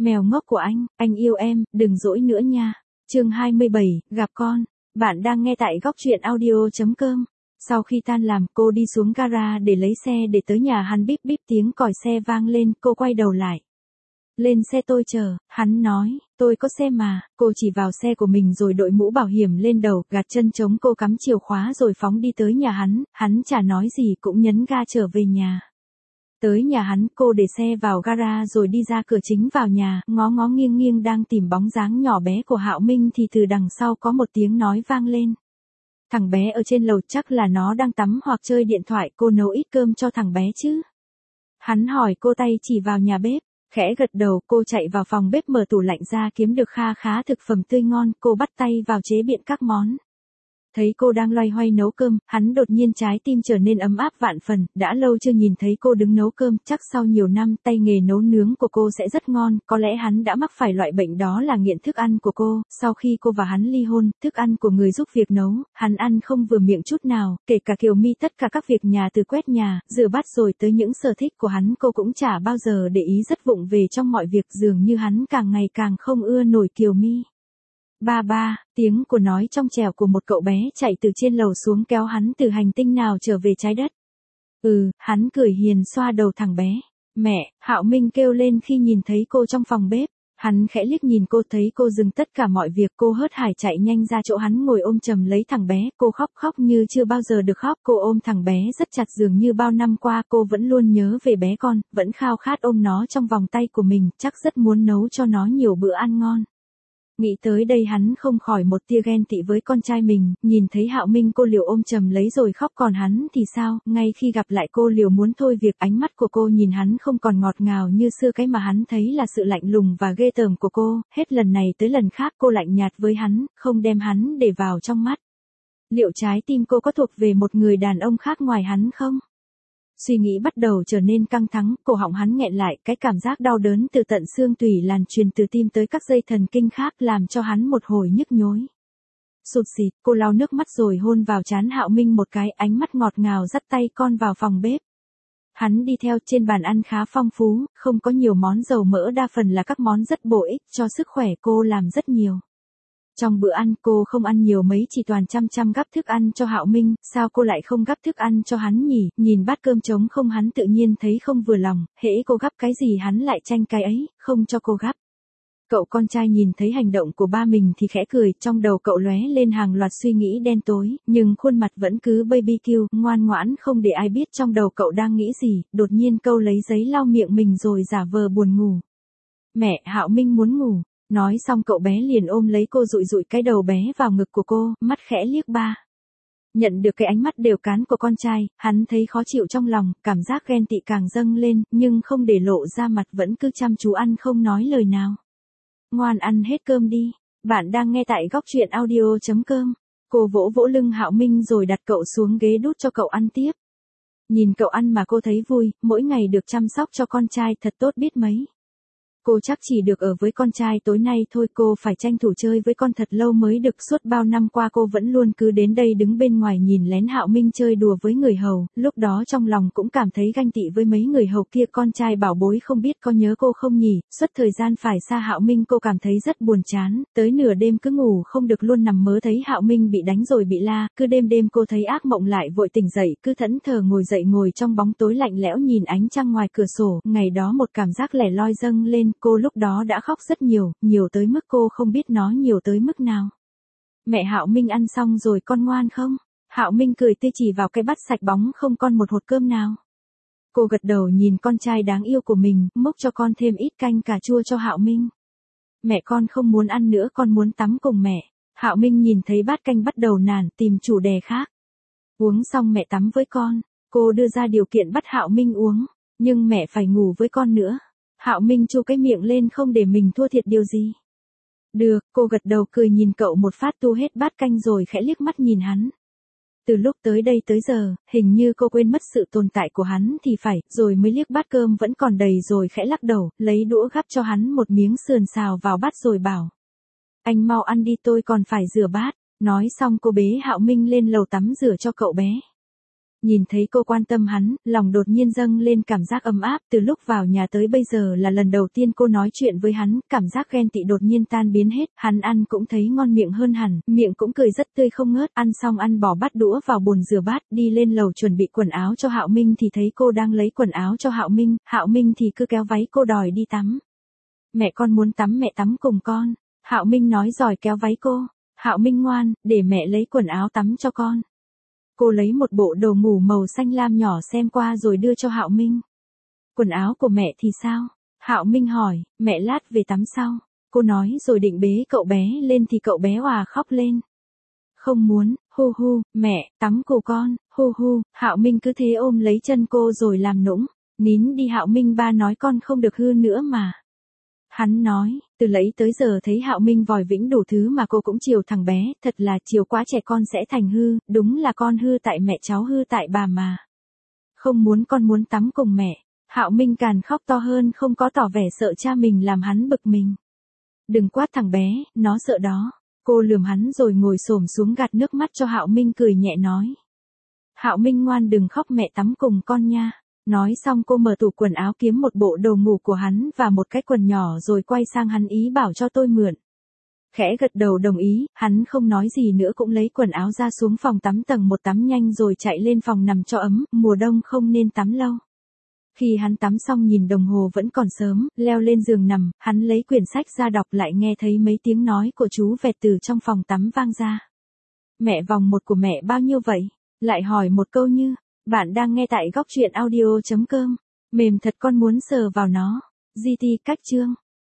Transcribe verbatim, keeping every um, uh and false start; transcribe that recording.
Mèo ngốc của anh, anh yêu em, đừng dỗi nữa nha. Chương hai mươi bảy, gặp con. Bạn đang nghe tại góc truyện audio chấm com. Sau khi tan làm, cô đi xuống gara để lấy xe để tới nhà hắn. Bíp bíp tiếng còi xe vang lên, cô quay đầu lại. Lên xe tôi chờ, hắn nói, tôi có xe mà. Cô chỉ vào xe của mình rồi đội mũ bảo hiểm lên đầu, gạt chân trống, cô cắm chìa khóa rồi phóng đi tới nhà hắn. Hắn chả nói gì cũng nhấn ga trở về nhà. Tới nhà hắn, cô để xe vào gara rồi đi ra cửa chính vào nhà, ngó ngó nghiêng nghiêng đang tìm bóng dáng nhỏ bé của Hạo Minh thì từ đằng sau có một tiếng nói vang lên. Thằng bé ở trên lầu chắc là nó đang tắm hoặc chơi điện thoại, cô nấu ít cơm cho thằng bé chứ? Hắn hỏi, cô tay chỉ vào nhà bếp, khẽ gật đầu. Cô chạy vào phòng bếp mở tủ lạnh ra kiếm được kha khá thực phẩm tươi ngon, cô bắt tay vào chế biện các món. Thấy cô đang loay hoay nấu cơm, hắn đột nhiên trái tim trở nên ấm áp vạn phần, đã lâu chưa nhìn thấy cô đứng nấu cơm, chắc sau nhiều năm tay nghề nấu nướng của cô sẽ rất ngon, có lẽ hắn đã mắc phải loại bệnh đó là nghiện thức ăn của cô. Sau khi cô và hắn ly hôn, thức ăn của người giúp việc nấu, hắn ăn không vừa miệng chút nào, kể cả Kiều My tất cả các việc nhà từ quét nhà, rửa bát rồi tới những sở thích của hắn cô cũng chả bao giờ để ý, rất vụng về trong mọi việc, dường như hắn càng ngày càng không ưa nổi Kiều My. Ba ba, tiếng của nói trong trẻo của một cậu bé chạy từ trên lầu xuống kéo hắn từ hành tinh nào trở về trái đất. Ừ, hắn cười hiền xoa đầu thằng bé. Mẹ, Hạo Minh kêu lên khi nhìn thấy cô trong phòng bếp. Hắn khẽ liếc nhìn cô, thấy cô dừng tất cả mọi việc, cô hớt hải chạy nhanh ra chỗ hắn ngồi ôm chầm lấy thằng bé. Cô khóc khóc như chưa bao giờ được khóc, cô ôm thằng bé rất chặt, dường như bao năm qua cô vẫn luôn nhớ về bé con, vẫn khao khát ôm nó trong vòng tay của mình, chắc rất muốn nấu cho nó nhiều bữa ăn ngon. Nghĩ tới đây hắn không khỏi một tia ghen tị với con trai mình, nhìn thấy Hạo Minh cô liều ôm chầm lấy rồi khóc, còn hắn thì sao, ngay khi gặp lại cô liều muốn thôi việc, ánh mắt của cô nhìn hắn không còn ngọt ngào như xưa, cái mà hắn thấy là sự lạnh lùng và ghê tởm của cô, hết lần này tới lần khác cô lạnh nhạt với hắn, không đem hắn để vào trong mắt. Liệu trái tim cô có thuộc về một người đàn ông khác ngoài hắn không? Suy nghĩ bắt đầu trở nên căng thẳng, cổ họng hắn nghẹn lại, cái cảm giác đau đớn từ tận xương tủy lan truyền từ tim tới các dây thần kinh khác làm cho hắn một hồi nhức nhối. Sụt sịt, cô lau nước mắt rồi hôn vào trán Hạo Minh một cái, ánh mắt ngọt ngào dắt tay con vào phòng bếp. Hắn đi theo, trên bàn ăn khá phong phú, không có nhiều món dầu mỡ, đa phần là các món rất bổ ích cho sức khỏe, cô làm rất nhiều. Trong bữa ăn cô không ăn nhiều mấy, chỉ toàn chăm chăm gắp thức ăn cho Hạo Minh. Sao cô lại không gắp thức ăn cho hắn nhỉ? Nhìn bát cơm trống không, hắn tự nhiên thấy không vừa lòng, hễ cô gắp cái gì hắn lại tranh cái ấy, không cho cô gắp. Cậu con trai nhìn thấy hành động của ba mình thì khẽ cười, trong đầu cậu lóe lên hàng loạt suy nghĩ đen tối, nhưng khuôn mặt vẫn cứ baby cute, ngoan ngoãn không để ai biết trong đầu cậu đang nghĩ gì. Đột nhiên câu lấy giấy lau miệng mình rồi giả vờ buồn ngủ. Mẹ, Hạo Minh muốn ngủ. Nói xong cậu bé liền ôm lấy cô, dụi dụi cái đầu bé vào ngực của cô, mắt khẽ liếc ba. Nhận được cái ánh mắt đều cán của con trai, hắn thấy khó chịu trong lòng, cảm giác ghen tị càng dâng lên, nhưng không để lộ ra mặt, vẫn cứ chăm chú ăn không nói lời nào. Ngoan ăn hết cơm đi. Bạn đang nghe tại góc truyện audio chấm com. Cô vỗ vỗ lưng Hạo Minh rồi đặt cậu xuống ghế đút cho cậu ăn tiếp. Nhìn cậu ăn mà cô thấy vui, mỗi ngày được chăm sóc cho con trai thật tốt biết mấy. Cô chắc chỉ được ở với con trai tối nay thôi, cô phải tranh thủ chơi với con thật lâu mới được. Suốt bao năm qua cô vẫn luôn cứ đến đây đứng bên ngoài nhìn lén Hạo Minh chơi đùa với người hầu, lúc đó trong lòng cũng cảm thấy ganh tị với mấy người hầu kia. Con trai bảo bối không biết có nhớ cô không nhỉ, suốt thời gian phải xa Hạo Minh cô cảm thấy rất buồn chán, tới nửa đêm cứ ngủ không được luôn, nằm mơ thấy Hạo Minh bị đánh rồi bị la, cứ đêm đêm cô thấy ác mộng lại vội tỉnh dậy, cứ thẫn thờ ngồi dậy, ngồi trong bóng tối lạnh lẽo nhìn ánh trăng ngoài cửa sổ. Ngày đó một cảm giác lẻ loi dâng lên, cô lúc đó đã khóc rất nhiều, nhiều tới mức cô không biết nó nhiều tới mức nào. Mẹ, Hạo Minh ăn xong rồi con ngoan không? Hạo Minh cười tươi chỉ vào cái bát sạch bóng không con một hột cơm nào. Cô gật đầu nhìn con trai đáng yêu của mình, múc cho con thêm ít canh cà chua cho Hạo Minh. Mẹ con không muốn ăn nữa, con muốn tắm cùng mẹ. Hạo Minh nhìn thấy bát canh bắt đầu nản, tìm chủ đề khác. Uống xong mẹ tắm với con. Cô đưa ra điều kiện bắt Hạo Minh uống, nhưng mẹ phải ngủ với con nữa. Hạo Minh chu cái miệng lên không để mình thua thiệt điều gì. Được, cô gật đầu cười nhìn cậu một phát tu hết bát canh rồi khẽ liếc mắt nhìn hắn. Từ lúc tới đây tới giờ, hình như cô quên mất sự tồn tại của hắn thì phải, rồi mới liếc bát cơm vẫn còn đầy rồi khẽ lắc đầu, lấy đũa gắp cho hắn một miếng sườn xào vào bát rồi bảo. Anh mau ăn đi, tôi còn phải rửa bát. Nói xong cô bế Hạo Minh lên lầu tắm rửa cho cậu bé. Nhìn thấy cô quan tâm hắn, lòng đột nhiên dâng lên cảm giác ấm áp, từ lúc vào nhà tới bây giờ là lần đầu tiên cô nói chuyện với hắn, cảm giác ghen tị đột nhiên tan biến hết, hắn ăn cũng thấy ngon miệng hơn hẳn, miệng cũng cười rất tươi không ngớt, ăn xong ăn bỏ bát đũa vào bồn rửa bát, đi lên lầu chuẩn bị quần áo cho Hạo Minh thì thấy cô đang lấy quần áo cho Hạo Minh, Hạo Minh thì cứ kéo váy cô đòi đi tắm. Mẹ con muốn tắm mẹ tắm cùng con, Hạo Minh nói rồi kéo váy cô, Hạo Minh ngoan, để mẹ lấy quần áo tắm cho con. Cô lấy một bộ đồ ngủ màu xanh lam nhỏ xem qua rồi đưa cho Hạo Minh. Quần áo của mẹ thì sao? Hạo Minh hỏi, mẹ lát về tắm sau. Cô nói rồi định bế cậu bé lên thì cậu bé òa khóc lên. Không muốn, hu hu, mẹ, tắm cùng con, hu hu, Hạo Minh cứ thế ôm lấy chân cô rồi làm nũng. Nín đi Hạo Minh, ba nói con không được hư nữa mà. Hắn nói, từ lấy tới giờ thấy Hạo Minh vòi vĩnh đủ thứ mà cô cũng chiều thằng bé, thật là chiều quá trẻ con sẽ thành hư, đúng là con hư tại mẹ cháu hư tại bà mà. Không muốn, con muốn tắm cùng mẹ. Hạo Minh càng khóc to hơn, không có tỏ vẻ sợ cha mình làm hắn bực mình. Đừng quát thằng bé, nó sợ đó. Cô lườm hắn rồi ngồi xổm xuống gạt nước mắt cho Hạo Minh, cười nhẹ nói. Hạo Minh ngoan, đừng khóc, mẹ tắm cùng con nha. Nói xong cô mở tủ quần áo kiếm một bộ đồ ngủ của hắn và một cái quần nhỏ rồi quay sang hắn ý bảo cho tôi mượn. Khẽ gật đầu đồng ý, hắn không nói gì nữa cũng lấy quần áo ra xuống phòng tắm tầng một tắm nhanh rồi chạy lên phòng nằm cho ấm, mùa đông không nên tắm lâu. Khi hắn tắm xong nhìn đồng hồ vẫn còn sớm, leo lên giường nằm, hắn lấy quyển sách ra đọc lại nghe thấy mấy tiếng nói của chú vẹt từ trong phòng tắm vang ra. Mẹ vòng một của mẹ bao nhiêu vậy? Lại hỏi một câu như, bạn đang nghe tại góc truyện audio chấm com. Mềm thật con muốn sờ vào nó. giê tê cách chương.